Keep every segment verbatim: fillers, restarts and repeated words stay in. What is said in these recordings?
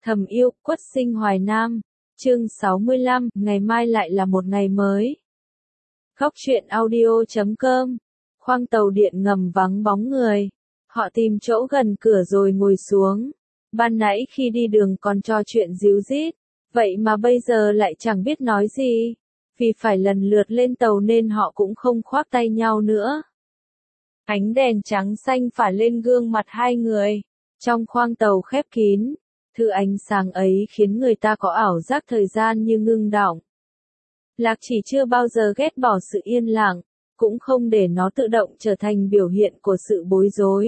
Thầm yêu, Quất Sinh Hoài Nam. Chương sáu mươi lăm, ngày mai lại là một ngày mới. Góc truyện audio chấm com. Khoang tàu điện ngầm vắng bóng người. Họ tìm chỗ gần cửa rồi ngồi xuống. Ban nãy khi đi đường còn trò chuyện díu dít, vậy mà bây giờ lại chẳng biết nói gì. Vì phải lần lượt lên tàu nên họ cũng không khoác tay nhau nữa. Ánh đèn trắng xanh phả lên gương mặt hai người. Trong khoang tàu khép kín, thứ ánh sáng ấy khiến người ta có ảo giác thời gian như ngưng đọng. Lạc Chỉ chưa bao giờ ghét bỏ sự yên lặng, cũng không để nó tự động trở thành biểu hiện của sự bối rối,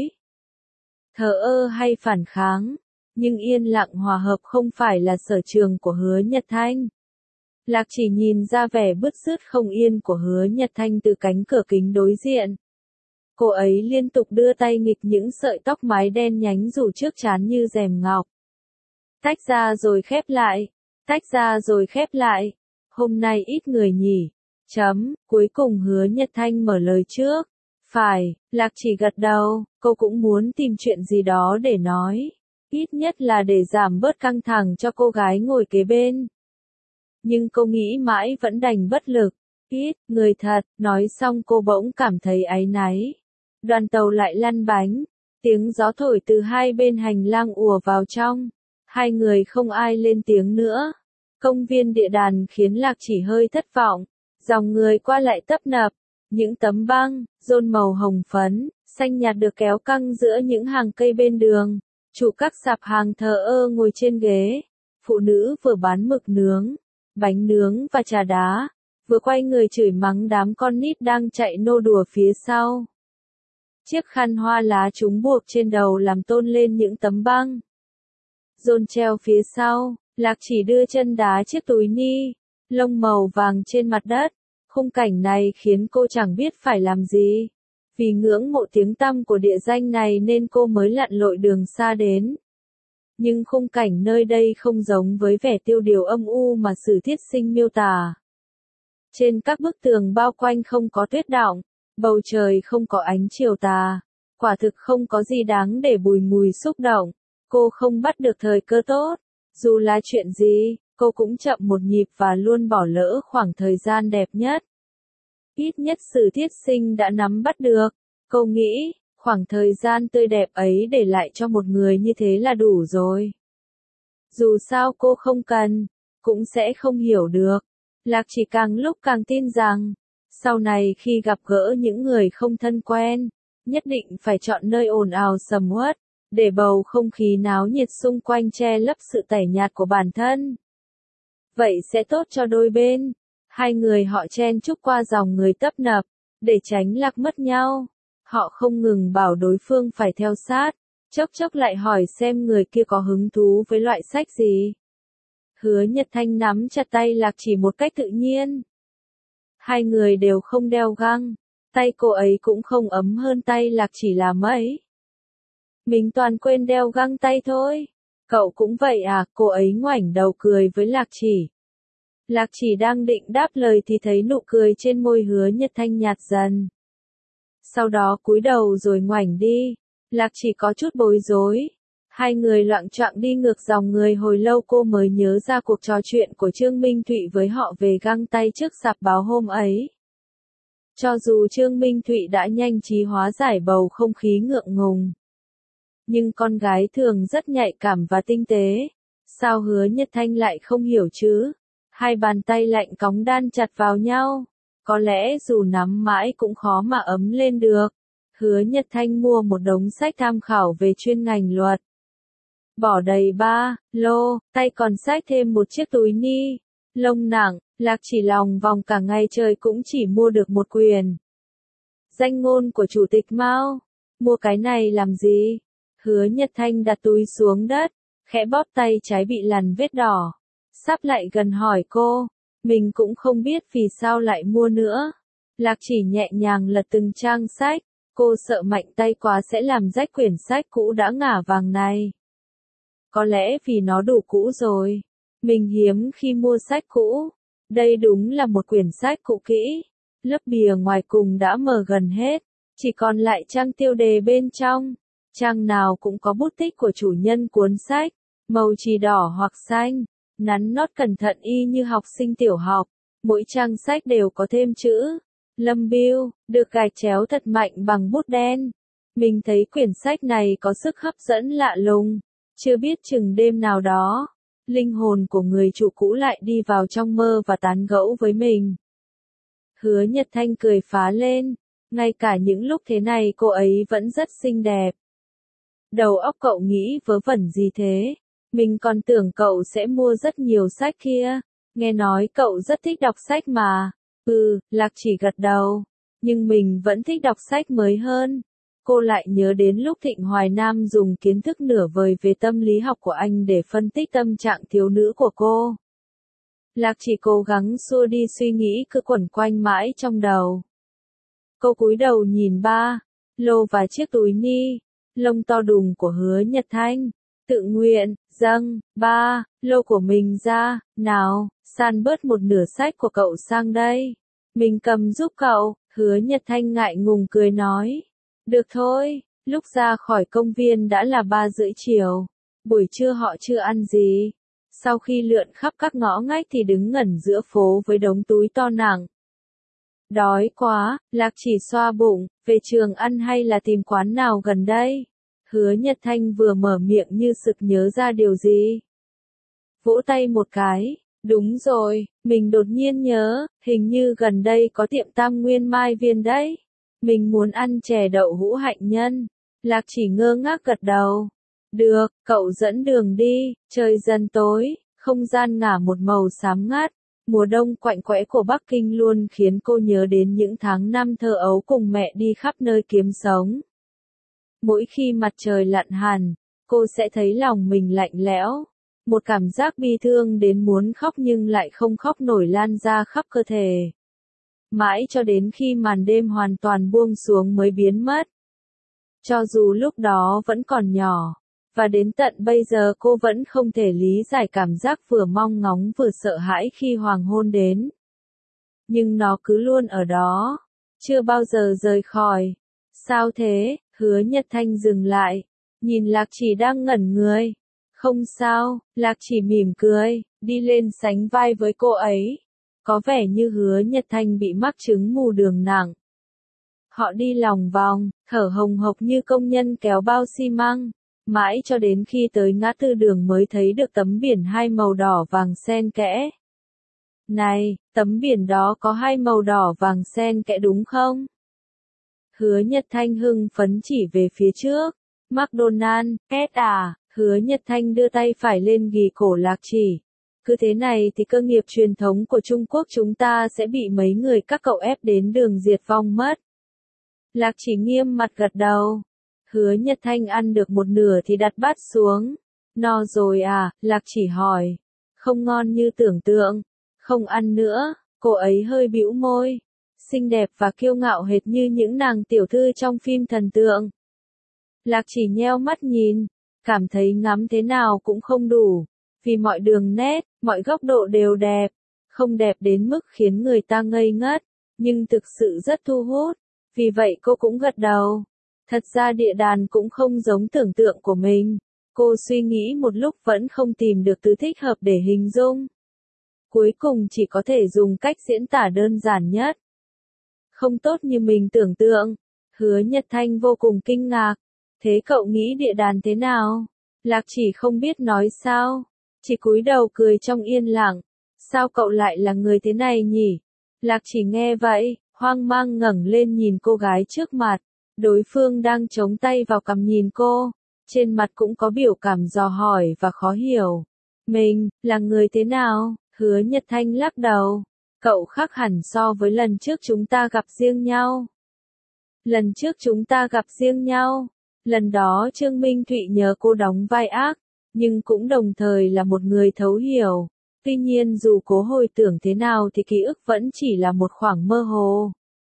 thờ ơ hay phản kháng. Nhưng yên lặng hòa hợp không phải là sở trường của Hứa Nhật Thanh. Lạc Chỉ nhìn ra vẻ bứt rứt không yên của Hứa Nhật Thanh từ cánh cửa kính đối diện. Cô ấy liên tục đưa tay nghịch những sợi tóc mái đen nhánh rủ trước trán như rèm ngọc. Tách ra rồi khép lại, tách ra rồi khép lại. Hôm nay ít người nhỉ. Chấm, cuối cùng Hứa Nhật Thanh mở lời trước. Phải, Lạc Chỉ gật đầu, cô cũng muốn tìm chuyện gì đó để nói. Ít nhất là để giảm bớt căng thẳng cho cô gái ngồi kế bên. Nhưng cô nghĩ mãi vẫn đành bất lực. Ít, người thật, nói xong cô bỗng cảm thấy áy náy. Đoàn tàu lại lăn bánh, tiếng gió thổi từ hai bên hành lang ùa vào trong. Hai người không ai lên tiếng nữa. Công viên địa đàn khiến Lạc Chỉ hơi thất vọng. Dòng người qua lại tấp nập. Những tấm băng, rôn màu hồng phấn, xanh nhạt được kéo căng giữa những hàng cây bên đường. Chủ các sạp hàng thờ ơ ngồi trên ghế. Phụ nữ vừa bán mực nướng, bánh nướng và trà đá, vừa quay người chửi mắng đám con nít đang chạy nô đùa phía sau. Chiếc khăn hoa lá chúng buộc trên đầu làm tôn lên những tấm băng. Rôn treo phía sau, Lạc Chỉ đưa chân đá chiếc túi ni lông màu vàng trên mặt đất. Khung cảnh này khiến cô chẳng biết phải làm gì. Vì ngưỡng mộ tiếng tăm của địa danh này nên cô mới lặn lội đường xa đến. Nhưng khung cảnh nơi đây không giống với vẻ tiêu điều âm u mà Sử Thiết Sinh miêu tả. Trên các bức tường bao quanh không có tuyết đọng, bầu trời không có ánh chiều tà. Quả thực không có gì đáng để bùi ngùi xúc động. Cô không bắt được thời cơ tốt. Dù là chuyện gì, cô cũng chậm một nhịp và luôn bỏ lỡ khoảng thời gian đẹp nhất. Ít nhất Sử Thiết Sinh đã nắm bắt được. Cô nghĩ, khoảng thời gian tươi đẹp ấy để lại cho một người như thế là đủ rồi. Dù sao cô không cần, cũng sẽ không hiểu được. Lạc Chỉ càng lúc càng tin rằng, sau này khi gặp gỡ những người không thân quen, nhất định phải chọn nơi ồn ào sầm uất, để bầu không khí náo nhiệt xung quanh che lấp sự tẻ nhạt của bản thân. Vậy sẽ tốt cho đôi bên. Hai người họ chen chúc qua dòng người tấp nập, để tránh lạc mất nhau. Họ không ngừng bảo đối phương phải theo sát, chốc chốc lại hỏi xem người kia có hứng thú với loại sách gì. Hứa Nhật Thanh nắm chặt tay Lạc Chỉ một cách tự nhiên. Hai người đều không đeo găng, tay cô ấy cũng không ấm hơn tay Lạc Chỉ là mấy. Mình toàn quên đeo găng tay thôi. Cậu cũng vậy à? Cô ấy ngoảnh đầu cười với Lạc Chỉ. Lạc Chỉ đang định đáp lời thì thấy nụ cười trên môi Hứa Nhật Thanh nhạt dần. Sau đó cúi đầu rồi ngoảnh đi. Lạc Chỉ có chút bối rối. Hai người loạng choạng đi ngược dòng người hồi lâu cô mới nhớ ra cuộc trò chuyện của Trương Minh Thụy với họ về găng tay trước sạp báo hôm ấy. Cho dù Trương Minh Thụy đã nhanh trí hóa giải bầu không khí ngượng ngùng, nhưng con gái thường rất nhạy cảm và tinh tế. Sao Hứa Nhật Thanh lại không hiểu chứ? Hai bàn tay lạnh cóng đan chặt vào nhau. Có lẽ dù nắm mãi cũng khó mà ấm lên được. Hứa Nhật Thanh mua một đống sách tham khảo về chuyên ngành luật. Bỏ đầy ba lô, tay còn xách thêm một chiếc túi ni lông nặng. Lạc Chỉ lòng vòng cả ngày trời cũng chỉ mua được một quyển Danh ngôn của Chủ tịch Mao. Mua cái này làm gì? Hứa Nhật Thanh đặt túi xuống đất, khẽ bóp tay trái bị lằn vết đỏ. Sắp lại gần hỏi cô, mình cũng không biết vì sao lại mua nữa. Lạc Chỉ nhẹ nhàng lật từng trang sách, cô sợ mạnh tay quá sẽ làm rách quyển sách cũ đã ngả vàng này. Có lẽ vì nó đủ cũ rồi. Mình hiếm khi mua sách cũ. Đây đúng là một quyển sách cũ kỹ. Lớp bìa ngoài cùng đã mờ gần hết, chỉ còn lại trang tiêu đề bên trong. Trang nào cũng có bút tích của chủ nhân cuốn sách. màu chỉ đỏ hoặc xanh, nắn nót cẩn thận y như học sinh tiểu học. Mỗi trang sách đều có thêm chữ Lâm Biêu, được gạch chéo thật mạnh bằng bút đen. Mình thấy quyển sách này có sức hấp dẫn lạ lùng. Chưa biết chừng đêm nào đó, linh hồn của người chủ cũ lại đi vào trong mơ và tán gẫu với mình. Hứa Nhật Thanh cười phá lên, ngay cả những lúc thế này cô ấy vẫn rất xinh đẹp. Đầu óc cậu nghĩ vớ vẩn gì thế? Mình còn tưởng cậu sẽ mua rất nhiều sách kia. Nghe nói cậu rất thích đọc sách mà. Ừ, Lạc Chỉ gật đầu. Nhưng mình vẫn thích đọc sách mới hơn. Cô lại nhớ đến lúc Thịnh Hoài Nam dùng kiến thức nửa vời về tâm lý học của anh để phân tích tâm trạng thiếu nữ của cô. Lạc Chỉ cố gắng xua đi suy nghĩ cứ quẩn quanh mãi trong đầu. Cô cúi đầu nhìn ba lô và chiếc túi ni lông to đùng của Hứa Nhật Thanh, tự nguyện dâng ba lô của mình ra, nào, san bớt một nửa sách của cậu sang đây. Mình cầm giúp cậu. Hứa Nhật Thanh ngại ngùng cười nói. Được thôi. Lúc ra khỏi công viên đã là ba rưỡi chiều. Buổi trưa họ chưa ăn gì. Sau khi lượn khắp các ngõ ngách thì đứng ngẩn giữa phố với đống túi to nặng. Đói quá, Lạc Chỉ xoa bụng, về trường ăn hay là tìm quán nào gần đây? Hứa Nhật Thanh vừa mở miệng như sực nhớ ra điều gì. Vỗ tay một cái, đúng rồi, mình đột nhiên nhớ, hình như gần đây có tiệm Tam Nguyên Mai Viên đấy. Mình muốn ăn chè đậu hũ hạnh nhân. Lạc Chỉ ngơ ngác gật đầu. Được, cậu dẫn đường đi, trời dần tối, không gian ngả một màu xám ngắt. Mùa đông quạnh quẽ của Bắc Kinh luôn khiến cô nhớ đến những tháng năm thơ ấu cùng mẹ đi khắp nơi kiếm sống. Mỗi khi mặt trời lặn hẳn, cô sẽ thấy lòng mình lạnh lẽo. Một cảm giác bi thương đến muốn khóc nhưng lại không khóc nổi lan ra khắp cơ thể. Mãi cho đến khi màn đêm hoàn toàn buông xuống mới biến mất. Cho dù lúc đó vẫn còn nhỏ, và đến tận bây giờ cô vẫn không thể lý giải cảm giác vừa mong ngóng vừa sợ hãi khi hoàng hôn đến. Nhưng nó cứ luôn ở đó, chưa bao giờ rời khỏi. Sao thế? Hứa Nhật Thanh dừng lại, nhìn Lạc Chỉ đang ngẩn người. Không sao, Lạc Chỉ mỉm cười, đi lên sánh vai với cô ấy. Có vẻ như Hứa Nhật Thanh bị mắc chứng mù đường nặng. Họ đi lòng vòng, thở hồng hộc như công nhân kéo bao xi măng, mãi cho đến khi tới ngã tư đường mới thấy được tấm biển hai màu đỏ vàng xen kẽ. Này, tấm biển đó có hai màu đỏ vàng xen kẽ đúng không? Hứa Nhật Thanh hưng phấn chỉ về phía trước. McDonald, két à? Hứa Nhật Thanh đưa tay phải lên ghì cổ Lạc Chỉ. Cứ thế này thì cơ nghiệp truyền thống của Trung Quốc chúng ta sẽ bị mấy người các cậu ép đến đường diệt vong mất. Lạc Chỉ nghiêm mặt gật đầu. Hứa Nhật Thanh ăn được một nửa thì đặt bát xuống. No rồi à? Lạc Chỉ hỏi. Không ngon như tưởng tượng. Không ăn nữa. Cô ấy hơi bĩu môi. Xinh đẹp và kiêu ngạo hệt như những nàng tiểu thư trong phim thần tượng. Lạc Chỉ nheo mắt nhìn, cảm thấy ngắm thế nào cũng không đủ, vì mọi đường nét, mọi góc độ đều đẹp, không đẹp đến mức khiến người ta ngây ngất, nhưng thực sự rất thu hút, vì vậy cô cũng gật đầu. Thật ra địa đàn cũng không giống tưởng tượng của mình, cô suy nghĩ một lúc vẫn không tìm được từ thích hợp để hình dung. Cuối cùng chỉ có thể dùng cách diễn tả đơn giản nhất. Không tốt như mình tưởng tượng. Hứa Nhật Thanh vô cùng kinh ngạc. Thế cậu nghĩ địa đàn thế nào? Lạc Chỉ không biết nói sao. Chỉ cúi đầu cười trong yên lặng. Sao cậu lại là người thế này nhỉ? Lạc Chỉ nghe vậy, hoang mang ngẩng lên nhìn cô gái trước mặt. Đối phương đang chống tay vào cằm nhìn cô. Trên mặt cũng có biểu cảm dò hỏi và khó hiểu. Mình, là người thế nào? Hứa Nhật Thanh lắc đầu. Cậu khác hẳn so với lần trước chúng ta gặp riêng nhau. Lần trước chúng ta gặp riêng nhau. Lần đó Trương Minh Thụy nhờ cô đóng vai ác, nhưng cũng đồng thời là một người thấu hiểu. Tuy nhiên dù cố hồi tưởng thế nào thì ký ức vẫn chỉ là một khoảng mơ hồ.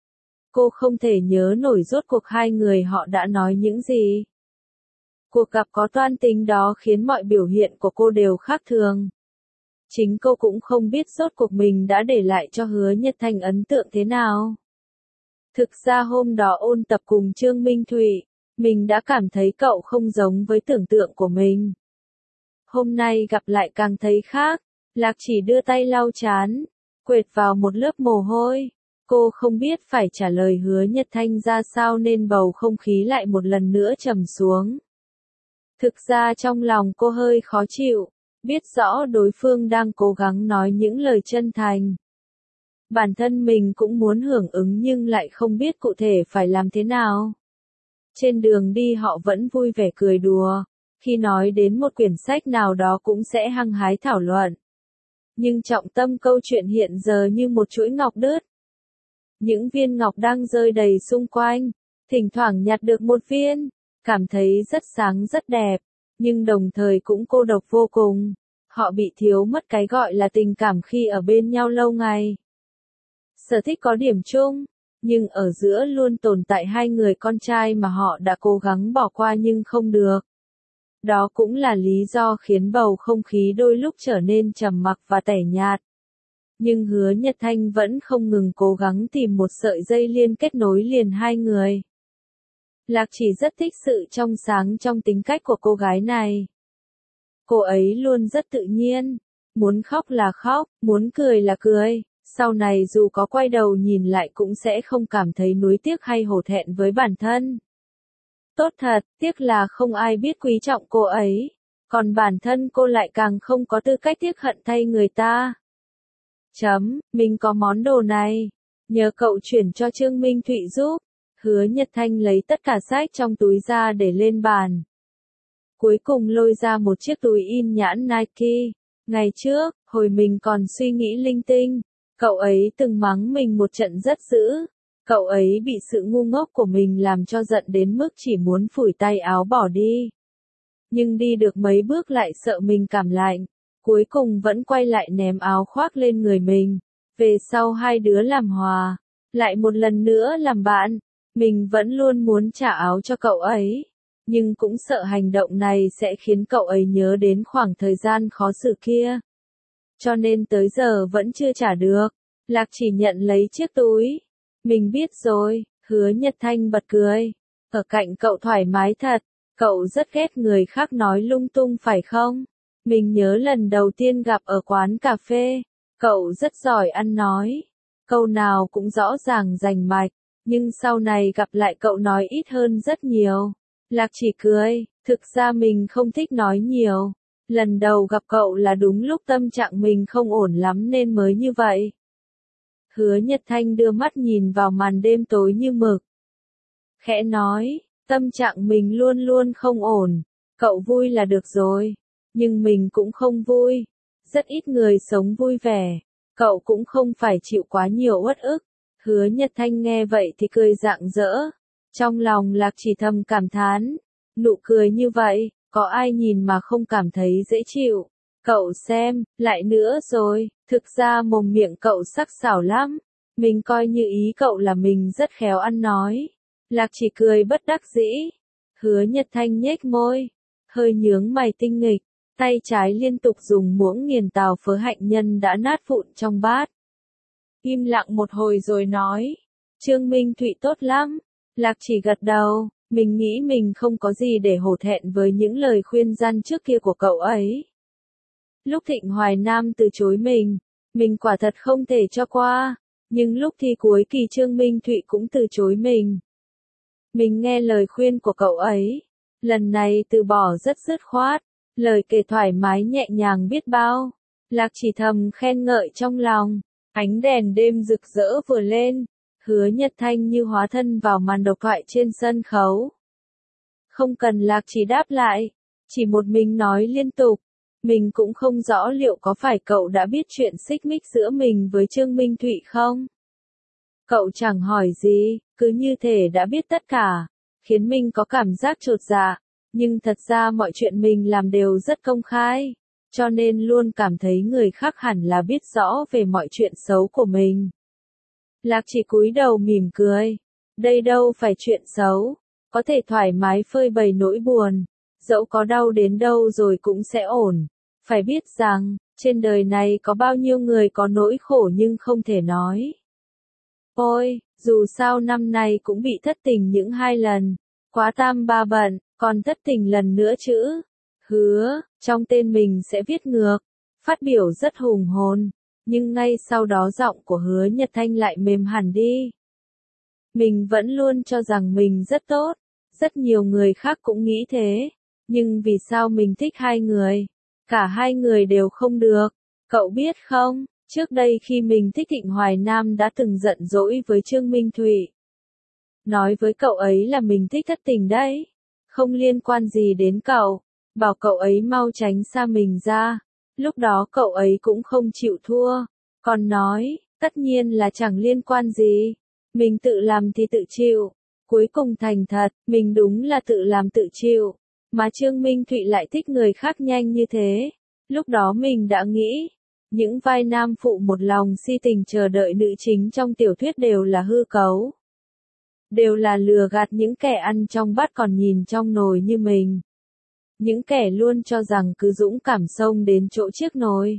Cô không thể nhớ nổi rốt cuộc hai người họ đã nói những gì. Cuộc gặp có toan tính đó khiến mọi biểu hiện của cô đều khác thường. Chính cô cũng không biết rốt cuộc mình đã để lại cho Hứa Nhật Thanh ấn tượng thế nào. Thực ra hôm đó ôn tập cùng Trương Minh Thụy, mình đã cảm thấy cậu không giống với tưởng tượng của mình. Hôm nay gặp lại càng thấy khác, Lạc Chỉ đưa tay lau trán, quệt vào một lớp mồ hôi. Cô không biết phải trả lời Hứa Nhật Thanh ra sao nên bầu không khí lại một lần nữa trầm xuống. Thực ra trong lòng cô hơi khó chịu, biết rõ đối phương đang cố gắng nói những lời chân thành. Bản thân mình cũng muốn hưởng ứng nhưng lại không biết cụ thể phải làm thế nào. Trên đường đi họ vẫn vui vẻ cười đùa, khi nói đến một quyển sách nào đó cũng sẽ hăng hái thảo luận. Nhưng trọng tâm câu chuyện hiện giờ như một chuỗi ngọc đứt. Những viên ngọc đang rơi đầy xung quanh, thỉnh thoảng nhặt được một viên, cảm thấy rất sáng rất đẹp, nhưng đồng thời cũng cô độc vô cùng. Họ bị thiếu mất cái gọi là tình cảm khi ở bên nhau lâu ngày. Sở thích có điểm chung, nhưng ở giữa luôn tồn tại hai người con trai mà họ đã cố gắng bỏ qua nhưng không được. Đó cũng là lý do khiến bầu không khí đôi lúc trở nên trầm mặc và tẻ nhạt. Nhưng Hứa Nhật Thanh vẫn không ngừng cố gắng tìm một sợi dây liên kết nối liền hai người. Lạc Chỉ rất thích sự trong sáng trong tính cách của cô gái này. Cô ấy luôn rất tự nhiên, muốn khóc là khóc, muốn cười là cười, sau này dù có quay đầu nhìn lại cũng sẽ không cảm thấy nuối tiếc hay hổ thẹn với bản thân. Tốt thật, tiếc là không ai biết quý trọng cô ấy, còn bản thân cô lại càng không có tư cách tiếc hận thay người ta. Chấm, mình có món đồ này, nhờ cậu chuyển cho Trương Minh Thụy giúp. Hứa Nhật Thanh lấy tất cả sách trong túi ra để lên bàn. Cuối cùng lôi ra một chiếc túi in nhãn Nike. Ngày trước, hồi mình còn suy nghĩ linh tinh, cậu ấy từng mắng mình một trận rất dữ. Cậu ấy bị sự ngu ngốc của mình làm cho giận đến mức chỉ muốn phủi tay áo bỏ đi. Nhưng đi được mấy bước lại sợ mình cảm lạnh, cuối cùng vẫn quay lại ném áo khoác lên người mình. Về sau hai đứa làm hòa, lại một lần nữa làm bạn. Mình vẫn luôn muốn trả áo cho cậu ấy, nhưng cũng sợ hành động này sẽ khiến cậu ấy nhớ đến khoảng thời gian khó xử kia. Cho nên tới giờ vẫn chưa trả được. Lạc Chỉ nhận lấy chiếc túi. Mình biết rồi, Hứa Nhật Thanh bật cười. Ở cạnh cậu thoải mái thật, cậu rất ghét người khác nói lung tung phải không? Mình nhớ lần đầu tiên gặp ở quán cà phê, cậu rất giỏi ăn nói. Câu nào cũng rõ ràng rành mạch. Nhưng sau này gặp lại cậu nói ít hơn rất nhiều. Lạc Chỉ cười, thực ra mình không thích nói nhiều. Lần đầu gặp cậu là đúng lúc tâm trạng mình không ổn lắm nên mới như vậy. Hứa Nhật Thanh đưa mắt nhìn vào màn đêm tối như mực. Khẽ nói, tâm trạng mình luôn luôn không ổn. Cậu vui là được rồi. Nhưng mình cũng không vui. Rất ít người sống vui vẻ. Cậu cũng không phải chịu quá nhiều uất ức. Hứa Nhật Thanh nghe vậy thì cười rạng rỡ. Trong lòng Lạc Chỉ thầm cảm thán. Nụ cười như vậy, có ai nhìn mà không cảm thấy dễ chịu. Cậu xem, lại nữa rồi, thực ra mồm miệng cậu sắc sảo lắm. Mình coi như ý cậu là mình rất khéo ăn nói. Lạc Chỉ cười bất đắc dĩ. Hứa Nhật Thanh nhếch môi, hơi nhướng mày tinh nghịch, tay trái liên tục dùng muỗng nghiền tàu phớ hạnh nhân đã nát vụn trong bát. Im lặng một hồi rồi nói, Trương Minh Thụy tốt lắm. Lạc Chỉ gật đầu, mình nghĩ mình không có gì để hổ thẹn với những lời khuyên răn trước kia của cậu ấy. Lúc Thịnh Hoài Nam từ chối mình, mình quả thật không thể cho qua, nhưng lúc thi cuối kỳ Trương Minh Thụy cũng từ chối mình. Mình nghe lời khuyên của cậu ấy, lần này từ bỏ rất dứt khoát, lời kể thoải mái nhẹ nhàng biết bao. Lạc Chỉ thầm khen ngợi trong lòng. Ánh đèn đêm rực rỡ vừa lên, Hứa Nhật Thanh như hóa thân vào màn độc thoại trên sân khấu. Không cần Lạc Chỉ đáp lại, chỉ một mình nói liên tục. Mình cũng không rõ liệu có phải cậu đã biết chuyện xích mích giữa mình với Trương Minh Thụy không? Cậu chẳng hỏi gì, cứ như thể đã biết tất cả, khiến mình có cảm giác chột dạ, nhưng thật ra mọi chuyện mình làm đều rất công khai. Cho nên luôn cảm thấy người khác hẳn là biết rõ về mọi chuyện xấu của mình. Lạc Chỉ cúi đầu mỉm cười. Đây đâu phải chuyện xấu. Có thể thoải mái phơi bày nỗi buồn. Dẫu có đau đến đâu rồi cũng sẽ ổn. Phải biết rằng, trên đời này có bao nhiêu người có nỗi khổ nhưng không thể nói. Ôi, dù sao năm nay cũng bị thất tình những hai lần. Quá tam ba bận, còn thất tình lần nữa chứ. Hứa, trong tên mình sẽ viết ngược. Phát biểu rất hùng hồn, nhưng ngay sau đó giọng của Hứa Nhật Thanh lại mềm hẳn đi. Mình vẫn luôn cho rằng mình rất tốt, rất nhiều người khác cũng nghĩ thế, nhưng vì sao mình thích hai người? Cả hai người đều không được, cậu biết không, trước đây khi mình thích Thịnh Hoài Nam đã từng giận dỗi với Trương Minh Thụy. Nói với cậu ấy là mình thích thất tình đấy, không liên quan gì đến cậu, bảo cậu ấy mau tránh xa mình ra. Lúc đó cậu ấy cũng không chịu thua, còn nói, tất nhiên là chẳng liên quan gì, mình tự làm thì tự chịu. Cuối cùng thành thật, mình đúng là tự làm tự chịu, mà Trương Minh Thụy lại thích người khác nhanh như thế. Lúc đó mình đã nghĩ, những vai nam phụ một lòng si tình chờ đợi nữ chính trong tiểu thuyết đều là hư cấu. Đều là lừa gạt những kẻ ăn trong bát còn nhìn trong nồi như mình. Những kẻ luôn cho rằng cứ dũng cảm xông đến chỗ chiếc nồi.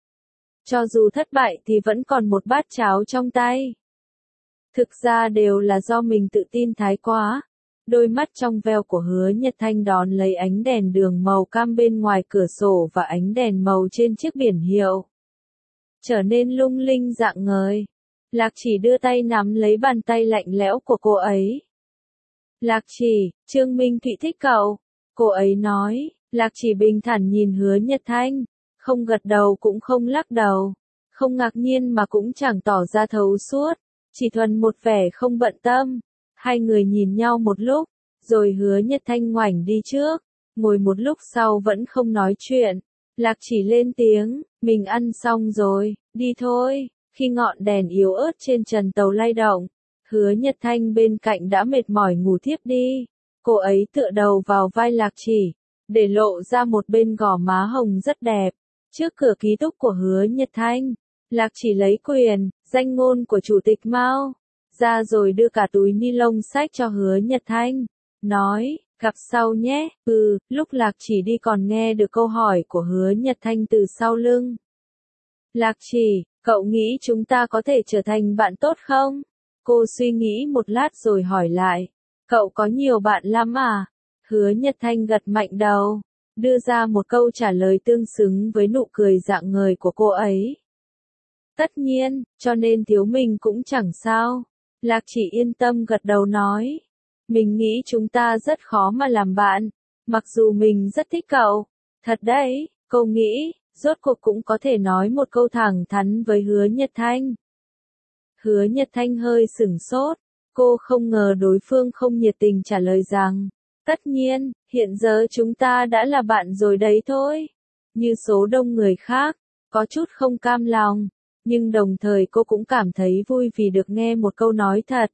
Cho dù thất bại thì vẫn còn một bát cháo trong tay. Thực ra đều là do mình tự tin thái quá. Đôi mắt trong veo của Hứa Nhật Thanh đón lấy ánh đèn đường màu cam bên ngoài cửa sổ và ánh đèn màu trên chiếc biển hiệu. Trở nên lung linh rạng ngời. Lạc Chỉ đưa tay nắm lấy bàn tay lạnh lẽo của cô ấy. Lạc Chỉ, Trương Minh Thụy thích cậu. Cô ấy nói, Lạc Chỉ bình thản nhìn Hứa Nhật Thanh, không gật đầu cũng không lắc đầu, không ngạc nhiên mà cũng chẳng tỏ ra thấu suốt, chỉ thuần một vẻ không bận tâm. Hai người nhìn nhau một lúc, rồi Hứa Nhật Thanh ngoảnh đi trước, ngồi một lúc sau vẫn không nói chuyện. Lạc Chỉ lên tiếng, mình ăn xong rồi, đi thôi. Khi ngọn đèn yếu ớt trên trần tàu lay động, Hứa Nhật Thanh bên cạnh đã mệt mỏi ngủ thiếp đi. Cô ấy tựa đầu vào vai Lạc Chỉ, để lộ ra một bên gò má hồng rất đẹp. Trước cửa ký túc của Hứa Nhật Thanh, Lạc Chỉ lấy quyền, danh ngôn của Chủ tịch Mao ra rồi đưa cả túi ni lông sách cho Hứa Nhật Thanh. Nói, gặp sau nhé. Ừ, lúc Lạc Chỉ đi còn nghe được câu hỏi của Hứa Nhật Thanh từ sau lưng. Lạc Chỉ, cậu nghĩ chúng ta có thể trở thành bạn tốt không? Cô suy nghĩ một lát rồi hỏi lại. Cậu có nhiều bạn lắm à? Hứa Nhật Thanh gật mạnh đầu, đưa ra một câu trả lời tương xứng với nụ cười rạng ngời của cô ấy. Tất nhiên, cho nên thiếu mình cũng chẳng sao. Lạc Chỉ yên tâm gật đầu nói. Mình nghĩ chúng ta rất khó mà làm bạn, mặc dù mình rất thích cậu. Thật đấy, cô nghĩ, rốt cuộc cũng có thể nói một câu thẳng thắn với Hứa Nhật Thanh. Hứa Nhật Thanh hơi sửng sốt, cô không ngờ đối phương không nhiệt tình trả lời rằng, tất nhiên, hiện giờ chúng ta đã là bạn rồi đấy thôi. Như số đông người khác, có chút không cam lòng, nhưng đồng thời cô cũng cảm thấy vui vì được nghe một câu nói thật.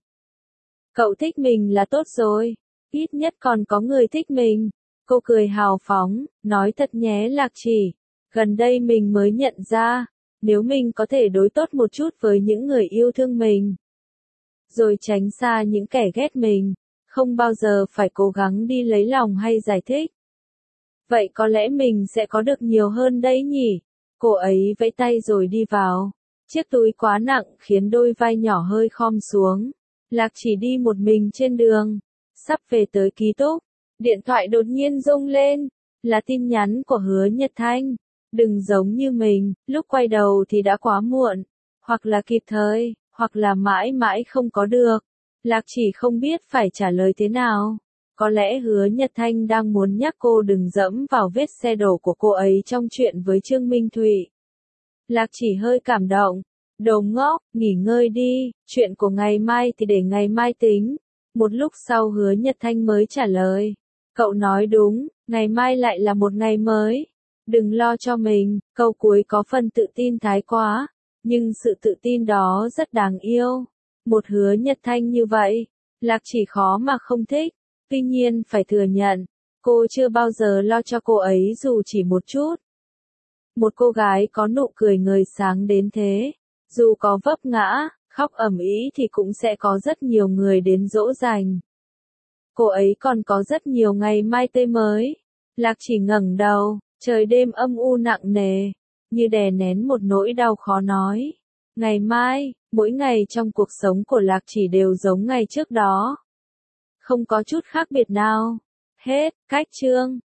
Cậu thích mình là tốt rồi, ít nhất còn có người thích mình. Cô cười hào phóng, nói thật nhé Lạc Chỉ, gần đây mình mới nhận ra, nếu mình có thể đối tốt một chút với những người yêu thương mình, rồi tránh xa những kẻ ghét mình, không bao giờ phải cố gắng đi lấy lòng hay giải thích. Vậy có lẽ mình sẽ có được nhiều hơn đấy nhỉ? Cô ấy vẫy tay rồi đi vào. Chiếc túi quá nặng khiến đôi vai nhỏ hơi khom xuống. Lạc Chỉ đi một mình trên đường. Sắp về tới ký túc, điện thoại đột nhiên rung lên. Là tin nhắn của Hứa Nhật Thanh. Đừng giống như mình, lúc quay đầu thì đã quá muộn. Hoặc là kịp thời, hoặc là mãi mãi không có được. Lạc Chỉ không biết phải trả lời thế nào. Có lẽ Hứa Nhật Thanh đang muốn nhắc cô đừng dẫm vào vết xe đổ của cô ấy trong chuyện với Trương Minh Thụy. Lạc Chỉ hơi cảm động. Đồ ngốc, nghỉ ngơi đi, chuyện của ngày mai thì để ngày mai tính. Một lúc sau Hứa Nhật Thanh mới trả lời. Cậu nói đúng, ngày mai lại là một ngày mới. Đừng lo cho mình, câu cuối có phần tự tin thái quá. Nhưng sự tự tin đó rất đáng yêu. Một Hứa Nhật Thanh như vậy, Lạc Chỉ khó mà không thích. Tuy nhiên phải thừa nhận, cô chưa bao giờ lo cho cô ấy dù chỉ một chút. Một cô gái có nụ cười ngời sáng đến thế, dù có vấp ngã, khóc ầm ĩ thì cũng sẽ có rất nhiều người đến dỗ dành. Cô ấy còn có rất nhiều ngày mai tươi mới. Lạc Chỉ ngẩng đầu, trời đêm âm u nặng nề, như đè nén một nỗi đau khó nói. Ngày mai, mỗi ngày trong cuộc sống của Lạc Chỉ đều giống ngày trước đó. Không có chút khác biệt nào. Hết, cách chương.